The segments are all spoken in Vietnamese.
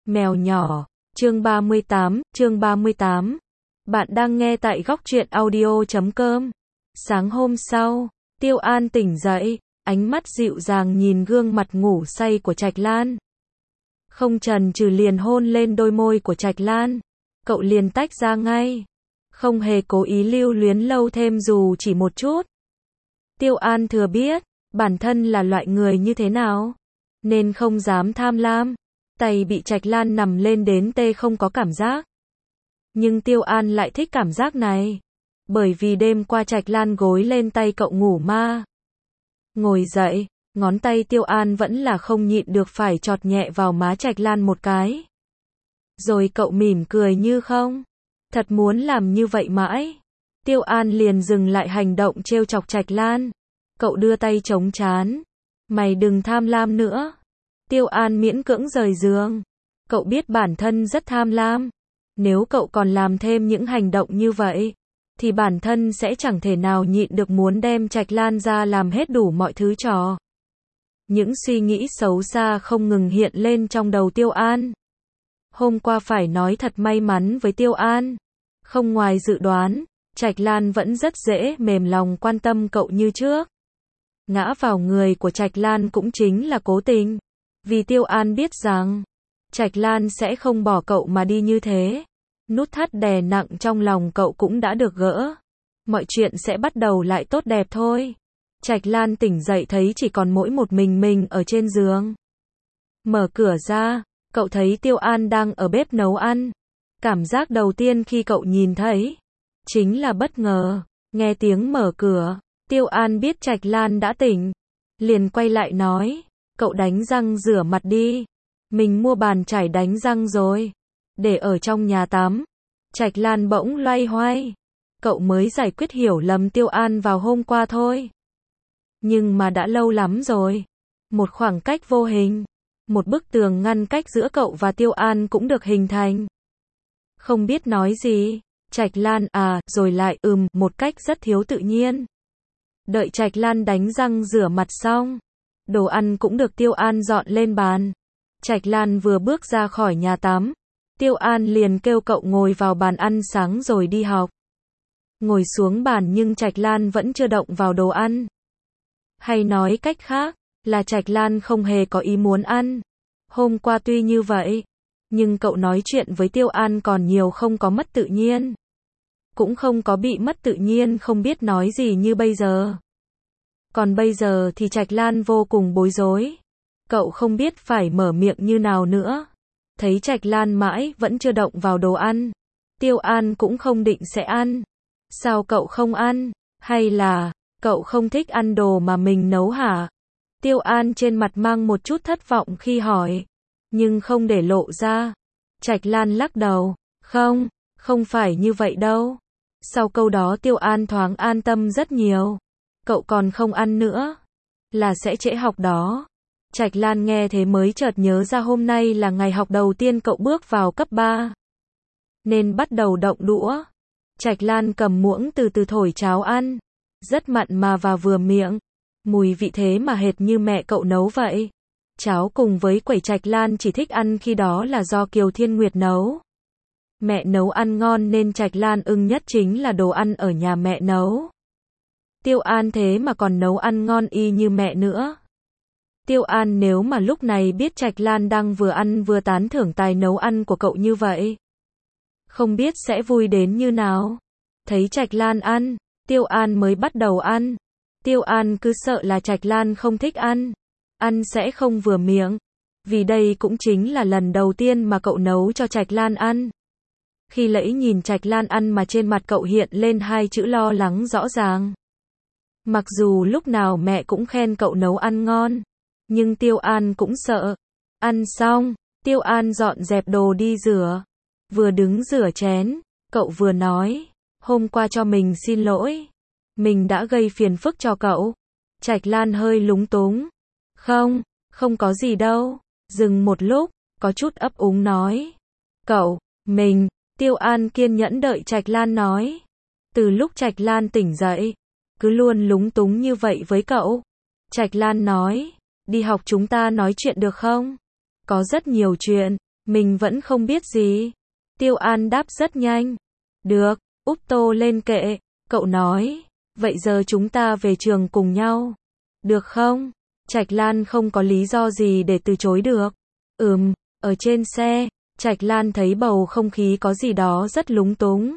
Mèo nhỏ, chương 38. Bạn đang nghe tại góc truyện audio.com. Sáng hôm sau, Tiêu An tỉnh dậy, ánh mắt dịu dàng nhìn gương mặt ngủ say của Trạch Lan. Không chần chừ liền hôn lên đôi môi của Trạch Lan. Cậu liền tách ra ngay, không hề cố ý lưu luyến lâu thêm dù chỉ một chút. Tiêu An thừa biết, bản thân là loại người như thế nào, nên không dám tham lam. Tay bị Trạch Lan nằm lên đến tê không có cảm giác. Nhưng Tiêu An lại thích cảm giác này. Bởi vì đêm qua Trạch Lan gối lên tay cậu ngủ ma. Ngồi dậy, ngón tay Tiêu An vẫn là không nhịn được phải chọt nhẹ vào má Trạch Lan một cái. Rồi cậu mỉm cười như không. Thật muốn làm như vậy mãi. Tiêu An liền dừng lại hành động trêu chọc Trạch Lan. Cậu đưa tay chống trán. Mày đừng tham lam nữa. Tiêu An miễn cưỡng rời giường. Cậu biết bản thân rất tham lam. Nếu cậu còn làm thêm những hành động như vậy, thì bản thân sẽ chẳng thể nào nhịn được muốn đem Trạch Lan ra làm hết đủ mọi thứ trò. Những suy nghĩ xấu xa không ngừng hiện lên trong đầu Tiêu An. Hôm qua phải nói thật may mắn với Tiêu An. Không ngoài dự đoán, Trạch Lan vẫn rất dễ mềm lòng quan tâm cậu như trước. Ngã vào người của Trạch Lan cũng chính là cố tình. Vì Tiêu An biết rằng, Trạch Lan sẽ không bỏ cậu mà đi như thế. Nút thắt đè nặng trong lòng cậu cũng đã được gỡ. Mọi chuyện sẽ bắt đầu lại tốt đẹp thôi. Trạch Lan tỉnh dậy thấy chỉ còn mỗi một mình ở trên giường. Mở cửa ra, cậu thấy Tiêu An đang ở bếp nấu ăn. Cảm giác đầu tiên khi cậu nhìn thấy, chính là bất ngờ. Nghe tiếng mở cửa, Tiêu An biết Trạch Lan đã tỉnh. Liền quay lại nói, cậu đánh răng rửa mặt đi. Mình mua bàn chải đánh răng rồi. Để ở trong nhà tắm. Trạch Lan bỗng loay hoay. Cậu mới giải quyết hiểu lầm Tiêu An vào hôm qua thôi. Nhưng mà đã lâu lắm rồi. Một khoảng cách vô hình. Một bức tường ngăn cách giữa cậu và Tiêu An cũng được hình thành. Không biết nói gì. Trạch Lan rồi lại một cách rất thiếu tự nhiên. Đợi Trạch Lan đánh răng rửa mặt xong. Đồ ăn cũng được Tiêu An dọn lên bàn. Trạch Lan vừa bước ra khỏi nhà tắm. Tiêu An liền kêu cậu ngồi vào bàn ăn sáng rồi đi học. Ngồi xuống bàn nhưng Trạch Lan vẫn chưa động vào đồ ăn. Hay nói cách khác, là Trạch Lan không hề có ý muốn ăn. Hôm qua tuy như vậy, nhưng cậu nói chuyện với Tiêu An còn nhiều không có mất tự nhiên. Cũng không có bị mất tự nhiên không biết nói gì như bây giờ. Còn bây giờ thì Trạch Lan vô cùng bối rối. Cậu không biết phải mở miệng như nào nữa. Thấy Trạch Lan mãi vẫn chưa động vào đồ ăn. Tiêu An cũng không định sẽ ăn. Sao cậu không ăn? Hay là, cậu không thích ăn đồ mà mình nấu hả? Tiêu An trên mặt mang một chút thất vọng khi hỏi. Nhưng không để lộ ra. Trạch Lan lắc đầu. Không phải như vậy đâu. Sau câu đó Tiêu An thoáng an tâm rất nhiều. Cậu còn không ăn nữa. Là sẽ trễ học đó. Trạch Lan nghe thế mới chợt nhớ ra hôm nay là ngày học đầu tiên cậu bước vào cấp 3. Nên bắt đầu động đũa. Trạch Lan cầm muỗng từ từ thổi cháo ăn. Rất mặn mà và vừa miệng. Mùi vị thế mà hệt như mẹ cậu nấu vậy. Cháo cùng với quẩy Trạch Lan chỉ thích ăn khi đó là do Kiều Thiên Nguyệt nấu. Mẹ nấu ăn ngon nên Trạch Lan ưng nhất chính là đồ ăn ở nhà mẹ nấu. Tiêu An thế mà còn nấu ăn ngon y như mẹ nữa. Tiêu An nếu mà lúc này biết Trạch Lan đang vừa ăn vừa tán thưởng tài nấu ăn của cậu như vậy, không biết sẽ vui đến như nào. Thấy Trạch Lan ăn, Tiêu An mới bắt đầu ăn. Tiêu An cứ sợ là Trạch Lan không thích ăn. Ăn sẽ không vừa miệng. Vì đây cũng chính là lần đầu tiên mà cậu nấu cho Trạch Lan ăn. Khi nãy nhìn Trạch Lan ăn mà trên mặt cậu hiện lên hai chữ lo lắng rõ ràng. Mặc dù lúc nào mẹ cũng khen cậu nấu ăn ngon, nhưng Tiêu An cũng sợ. Ăn xong, Tiêu An dọn dẹp đồ đi rửa. Vừa đứng rửa chén, cậu vừa nói, hôm qua cho mình xin lỗi. Mình đã gây phiền phức cho cậu. Trạch Lan hơi lúng túng. Không có gì đâu. Dừng một lúc, có chút ấp úng nói. Mình, Tiêu An kiên nhẫn đợi Trạch Lan nói. Từ lúc Trạch Lan tỉnh dậy, cứ luôn lúng túng như vậy với cậu. Trạch Lan nói, đi học chúng ta nói chuyện được không? Có rất nhiều chuyện, Mình vẫn không biết gì. Tiêu An đáp rất nhanh. Được, úp tô lên kệ, cậu nói. Vậy giờ chúng ta về trường cùng nhau. Được không? Trạch Lan không có lý do gì để từ chối được. Ở trên xe, Trạch Lan thấy bầu không khí có gì đó rất lúng túng.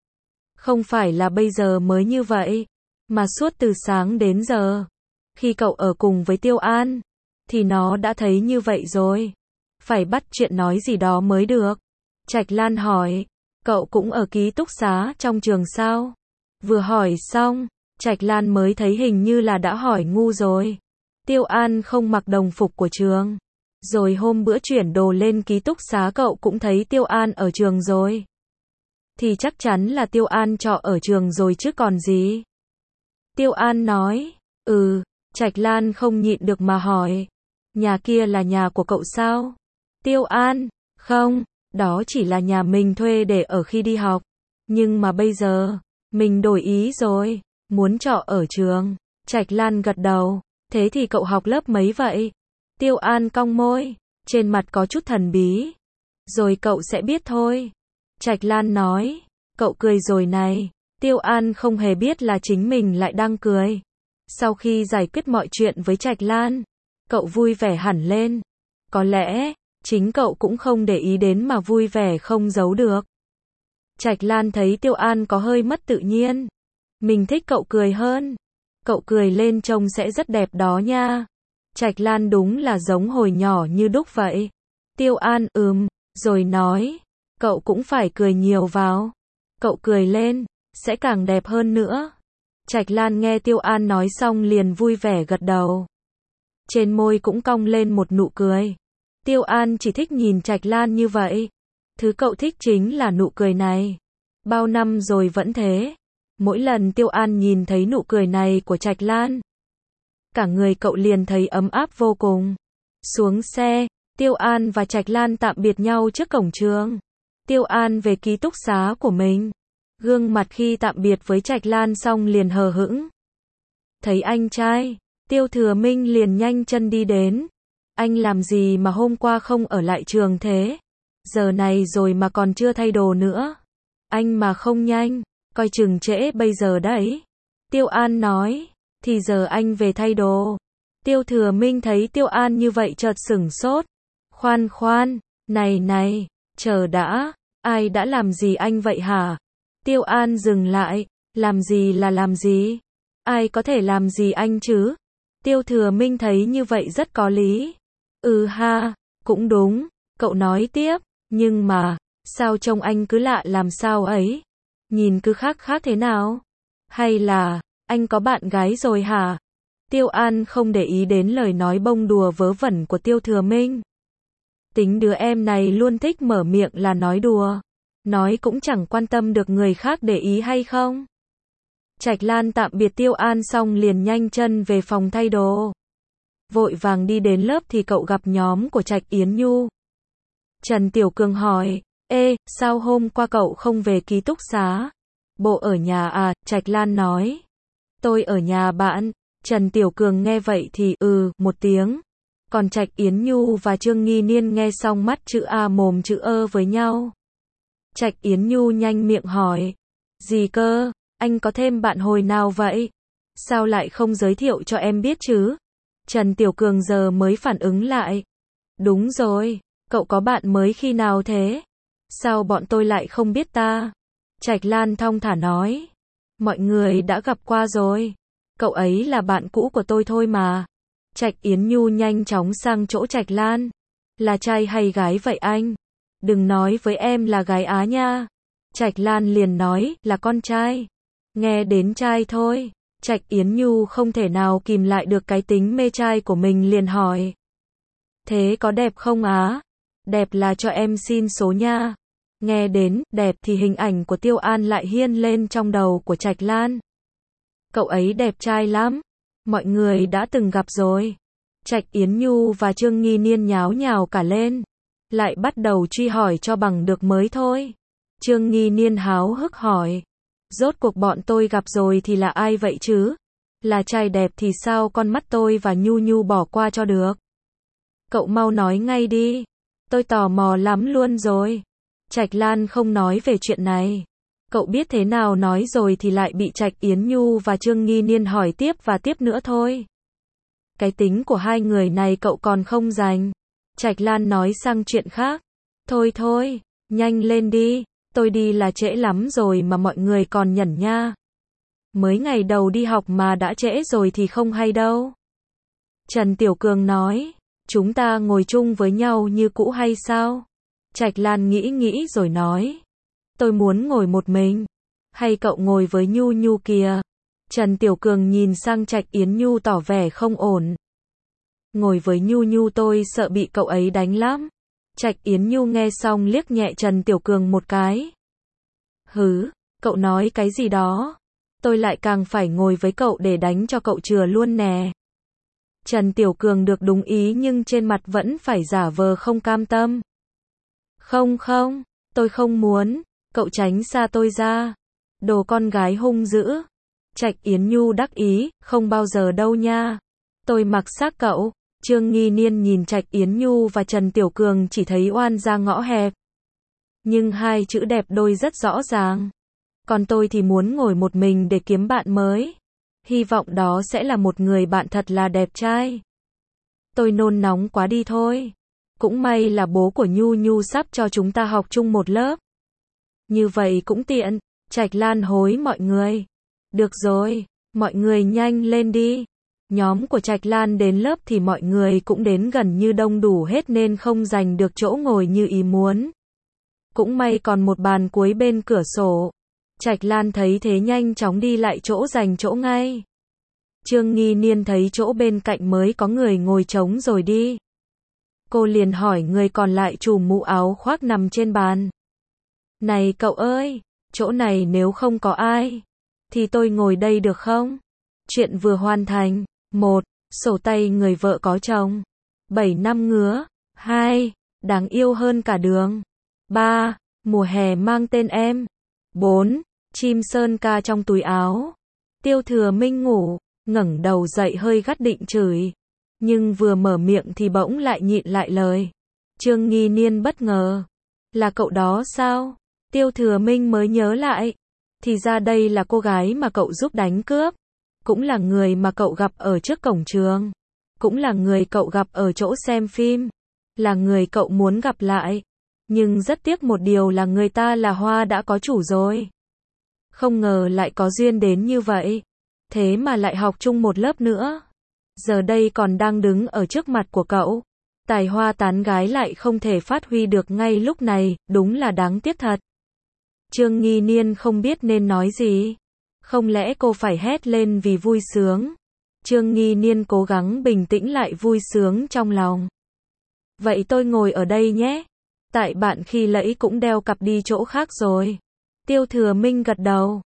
Không phải là bây giờ mới như vậy, mà suốt từ sáng đến giờ. Khi cậu ở cùng với Tiêu An, thì nó đã thấy như vậy rồi. Phải bắt chuyện nói gì đó mới được. Trạch Lan hỏi, cậu cũng ở ký túc xá trong trường sao? Vừa hỏi xong, Trạch Lan mới thấy hình như là đã hỏi ngu rồi. Tiêu An không mặc đồng phục của trường. Rồi hôm bữa chuyển đồ lên ký túc xá cậu cũng thấy Tiêu An ở trường rồi. Thì chắc chắn là Tiêu An trọ ở trường rồi chứ còn gì. Tiêu An nói, Trạch Lan không nhịn được mà hỏi. Nhà kia là nhà của cậu sao? Tiêu An, không, đó chỉ là nhà mình thuê để ở khi đi học. Nhưng mà bây giờ, mình đổi ý rồi, muốn trọ ở trường. Trạch Lan gật đầu, thế thì cậu học lớp mấy vậy? Tiêu An cong môi, trên mặt có chút thần bí. Rồi cậu sẽ biết thôi. Trạch Lan nói, cậu cười rồi này. Tiêu An không hề biết là chính mình lại đang cười. Sau khi giải quyết mọi chuyện với Trạch Lan, cậu vui vẻ hẳn lên. Có lẽ, chính cậu cũng không để ý đến mà vui vẻ không giấu được. Trạch Lan thấy Tiêu An có hơi mất tự nhiên. Mình thích cậu cười hơn. Cậu cười lên trông sẽ rất đẹp đó nha. Trạch Lan đúng là giống hồi nhỏ như đúc vậy. Tiêu An rồi nói, cậu cũng phải cười nhiều vào. Cậu cười lên, sẽ càng đẹp hơn nữa. Trạch Lan nghe Tiêu An nói xong liền vui vẻ gật đầu. Trên môi cũng cong lên một nụ cười. Tiêu An chỉ thích nhìn Trạch Lan như vậy. Thứ cậu thích chính là nụ cười này. Bao năm rồi vẫn thế. Mỗi lần Tiêu An nhìn thấy nụ cười này của Trạch Lan, cả người cậu liền thấy ấm áp vô cùng. Xuống xe, Tiêu An và Trạch Lan tạm biệt nhau trước cổng trường. Tiêu An về ký túc xá của mình. Gương mặt khi tạm biệt với Trạch Lan xong liền hờ hững. Thấy anh trai, Tiêu Thừa Minh liền nhanh chân đi đến. Anh làm gì mà hôm qua không ở lại trường thế? Giờ này rồi mà còn chưa thay đồ nữa. Anh mà không nhanh, coi chừng trễ bây giờ đấy. Tiêu An nói, thì giờ anh về thay đồ. Tiêu Thừa Minh thấy Tiêu An như vậy chợt sửng sốt. Khoan, này, chờ đã, ai đã làm gì anh vậy hả? Tiêu An dừng lại, làm gì là làm gì? Ai có thể làm gì anh chứ? Tiêu Thừa Minh thấy như vậy rất có lý. Cũng đúng, cậu nói tiếp, nhưng mà, sao trông anh cứ lạ làm sao ấy? Nhìn cứ khác thế nào? Hay là, anh có bạn gái rồi hả? Tiêu An không để ý đến lời nói bông đùa vớ vẩn của Tiêu Thừa Minh. Tính đứa em này luôn thích mở miệng là nói đùa. Nói cũng chẳng quan tâm được người khác để ý hay không. Trạch Lan tạm biệt Tiêu An xong liền nhanh chân về phòng thay đồ. Vội vàng đi đến lớp thì cậu gặp nhóm của Trạch Yến Nhu. Trần Tiểu Cường hỏi, sao hôm qua cậu không về ký túc xá? Bộ ở nhà à? Trạch Lan nói. Tôi ở nhà bạn. Trần Tiểu Cường nghe vậy thì một tiếng. Còn Trạch Yến Nhu và Trương Nghi Niên nghe xong mắt chữ A mồm chữ ơ với nhau. Trạch Yến Nhu nhanh miệng hỏi. Gì cơ? Anh có thêm bạn hồi nào vậy? Sao lại không giới thiệu cho em biết chứ? Trần Tiểu Cường giờ mới phản ứng lại. Đúng rồi, cậu có bạn mới khi nào thế? Sao bọn tôi lại không biết ta? Trạch Lan thong thả nói. Mọi người đã gặp qua rồi. Cậu ấy là bạn cũ của tôi thôi mà. Trạch Yến Nhu nhanh chóng sang chỗ Trạch Lan. Là trai hay gái vậy anh? Đừng nói với em là gái Á nha. Trạch Lan liền nói là con trai. Nghe đến trai thôi. Trạch Yến Nhu không thể nào kìm lại được cái tính mê trai của mình liền hỏi. Thế có đẹp không á? Đẹp là cho em xin số nha. Nghe đến đẹp thì hình ảnh của Tiêu An lại hiên lên trong đầu của Trạch Lan. Cậu ấy đẹp trai lắm. Mọi người đã từng gặp rồi. Trạch Yến Nhu và Trương Nghi Niên nháo nhào cả lên. Lại bắt đầu truy hỏi cho bằng được mới thôi. Trương Nghi Niên háo hức hỏi. Rốt cuộc bọn tôi gặp rồi thì là ai vậy chứ? Là trai đẹp thì sao con mắt tôi và Nhu Nhu bỏ qua cho được? Cậu mau nói ngay đi. Tôi tò mò lắm luôn rồi. Trạch Lan không nói về chuyện này. Cậu biết thế nào nói rồi thì lại bị Trạch Yến Nhu và Trương Nghi Niên hỏi tiếp và tiếp nữa thôi. Cái tính của hai người này cậu còn không rành. Trạch Lan nói sang chuyện khác. Thôi thôi, nhanh lên đi, tôi đi là trễ lắm rồi mà mọi người còn nhẩn nha. Mới ngày đầu đi học mà đã trễ rồi thì không hay đâu. Trần Tiểu Cường nói, chúng ta ngồi chung với nhau như cũ hay sao? Trạch Lan nghĩ rồi nói, tôi muốn ngồi một mình. Hay cậu ngồi với Nhu Nhu kìa. Trần Tiểu Cường nhìn sang Trạch Yến Nhu tỏ vẻ không ổn. Ngồi với Nhu Nhu tôi sợ bị cậu ấy đánh lắm. Trạch Yến Nhu nghe xong liếc nhẹ Trần Tiểu Cường một cái. Hứ, cậu nói cái gì đó? Tôi lại càng phải ngồi với cậu để đánh cho cậu chừa luôn nè. Trần Tiểu Cường được đúng ý nhưng trên mặt vẫn phải giả vờ không cam tâm. Không, tôi không muốn, cậu tránh xa tôi ra. Đồ con gái hung dữ. Trạch Yến Nhu đắc ý, không bao giờ đâu nha. Tôi mặc xác cậu. Trương Nghi Niên nhìn Trạch Yến Nhu và Trần Tiểu Cường chỉ thấy oan ra ngõ hẹp. Nhưng hai chữ đẹp đôi rất rõ ràng. Còn tôi thì muốn ngồi một mình để kiếm bạn mới. Hy vọng đó sẽ là một người bạn thật là đẹp trai. Tôi nôn nóng quá đi thôi. Cũng may là bố của Nhu Nhu sắp cho chúng ta học chung một lớp. Như vậy cũng tiện. Trạch Lan hối mọi người. Được rồi, mọi người nhanh lên đi. Nhóm của Trạch Lan đến lớp thì mọi người cũng đến gần như đông đủ hết nên không giành được chỗ ngồi như ý muốn. Cũng may còn một bàn cuối bên cửa sổ. Trạch Lan thấy thế nhanh chóng đi lại chỗ giành chỗ ngay. Trương Nghi Niên thấy chỗ bên cạnh mới có người ngồi trống rồi đi. Cô liền hỏi người còn lại trùm mũ áo khoác nằm trên bàn. Này cậu ơi, chỗ này nếu không có ai, thì tôi ngồi đây được không? Chuyện vừa hoàn thành. 1. Sổ tay người vợ có chồng. 7 năm ngứa. 2. Đáng yêu hơn cả đường. 3. Mùa hè mang tên em. 4. Chim sơn ca trong túi áo. Tiêu Thừa Minh ngủ, ngẩng đầu dậy hơi gắt định chửi. Nhưng vừa mở miệng thì bỗng lại nhịn lại lời. Trương Nghi Niên bất ngờ. Là cậu đó sao? Tiêu Thừa Minh mới nhớ lại. Thì ra đây là cô gái mà cậu giúp đánh cướp. Cũng là người mà cậu gặp ở trước cổng trường. Cũng là người cậu gặp ở chỗ xem phim. Là người cậu muốn gặp lại. Nhưng rất tiếc một điều là người ta là hoa đã có chủ rồi. Không ngờ lại có duyên đến như vậy. Thế mà lại học chung một lớp nữa. Giờ đây còn đang đứng ở trước mặt của cậu. Tài hoa tán gái lại không thể phát huy được ngay lúc này, đúng là đáng tiếc thật. Trương Nghi Niên không biết nên nói gì. Không lẽ cô phải hét lên vì vui sướng? Trương Nghi Niên cố gắng bình tĩnh lại vui sướng trong lòng. Vậy tôi ngồi ở đây nhé. Tại bạn khi nãy cũng đeo cặp đi chỗ khác rồi. Tiêu Thừa Minh gật đầu.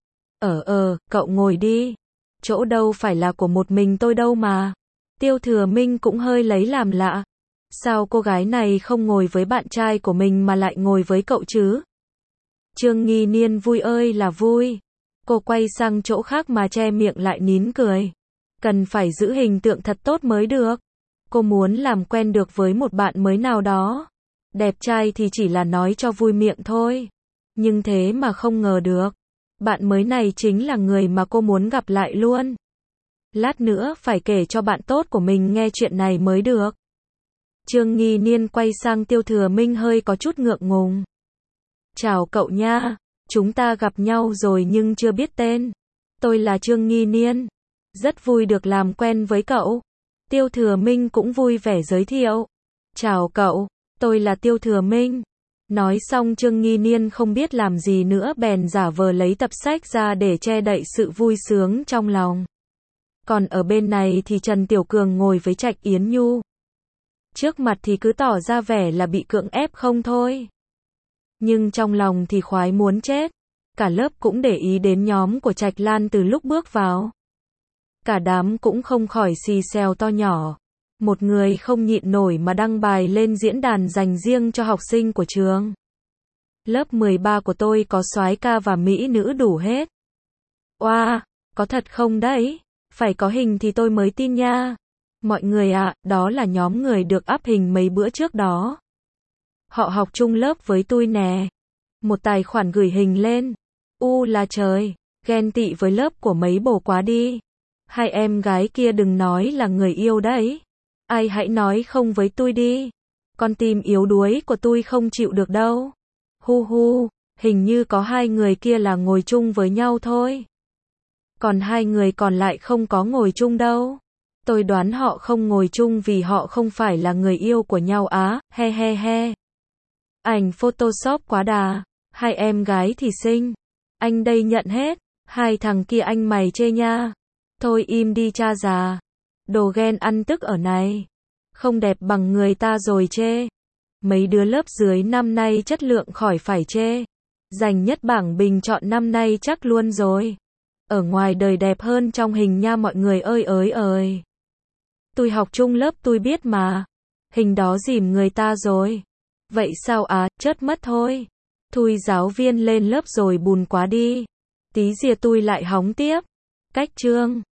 Cậu ngồi đi. Chỗ đâu phải là của một mình tôi đâu mà. Tiêu Thừa Minh cũng hơi lấy làm lạ. Sao cô gái này không ngồi với bạn trai của mình mà lại ngồi với cậu chứ? Trương Nghi Niên vui ơi là vui. Cô quay sang chỗ khác mà che miệng lại nín cười. Cần phải giữ hình tượng thật tốt mới được. Cô muốn làm quen được với một bạn mới nào đó. Đẹp trai thì chỉ là nói cho vui miệng thôi. Nhưng thế mà không ngờ được. Bạn mới này chính là người mà cô muốn gặp lại luôn. Lát nữa phải kể cho bạn tốt của mình nghe chuyện này mới được. Trương Nghi Niên quay sang Tiêu Thừa Minh hơi có chút ngượng ngùng. Chào cậu nha. Chúng ta gặp nhau rồi nhưng chưa biết tên. Tôi là Trương Nghi Niên. Rất vui được làm quen với cậu. Tiêu Thừa Minh cũng vui vẻ giới thiệu. Chào cậu, tôi là Tiêu Thừa Minh. Nói xong Trương Nghi Niên không biết làm gì nữa bèn giả vờ lấy tập sách ra để che đậy sự vui sướng trong lòng. Còn ở bên này thì Trần Tiểu Cường ngồi với Trạch Yến Nhu. Trước mặt thì cứ tỏ ra vẻ là bị cưỡng ép không thôi. Nhưng trong lòng thì khoái muốn chết. Cả lớp cũng để ý đến nhóm của Trạch Lan từ lúc bước vào. Cả đám cũng không khỏi xì xèo to nhỏ. Một người không nhịn nổi mà đăng bài lên diễn đàn dành riêng cho học sinh của trường. Lớp 13 của tôi có soái ca và mỹ nữ đủ hết. Oa, có thật không đấy? Phải có hình thì tôi mới tin nha. Mọi người ạ, đó là nhóm người được up hình mấy bữa trước đó. Họ học chung lớp với tôi nè. Một tài khoản gửi hình lên. Là trời, ghen tị với lớp của mấy bồ quá đi. Hai em gái kia đừng nói là người yêu đấy. Ai hãy nói không với tôi đi. Con tim yếu đuối của tôi không chịu được đâu. Hu hu, hình như có hai người kia là ngồi chung với nhau thôi. Còn hai người còn lại không có ngồi chung đâu. Tôi đoán họ không ngồi chung vì họ không phải là người yêu của nhau á, he he he. Ảnh Photoshop quá đà, hai em gái thì xinh. Anh đây nhận hết, hai thằng kia anh mày chê nha. Thôi im đi cha già. Đồ ghen ăn tức ở này. Không đẹp bằng người ta rồi chê. Mấy đứa lớp dưới năm nay chất lượng khỏi phải chê. Giành nhất bảng bình chọn năm nay chắc luôn rồi. Ở ngoài đời đẹp hơn trong hình nha mọi người ơi. Tôi học chung lớp tôi biết mà. Hình đó dìm người ta rồi. Vậy sao chớt mất thôi. Thui giáo viên lên lớp rồi bùn quá đi. Tí dìa tôi lại hóng tiếp. Cách chương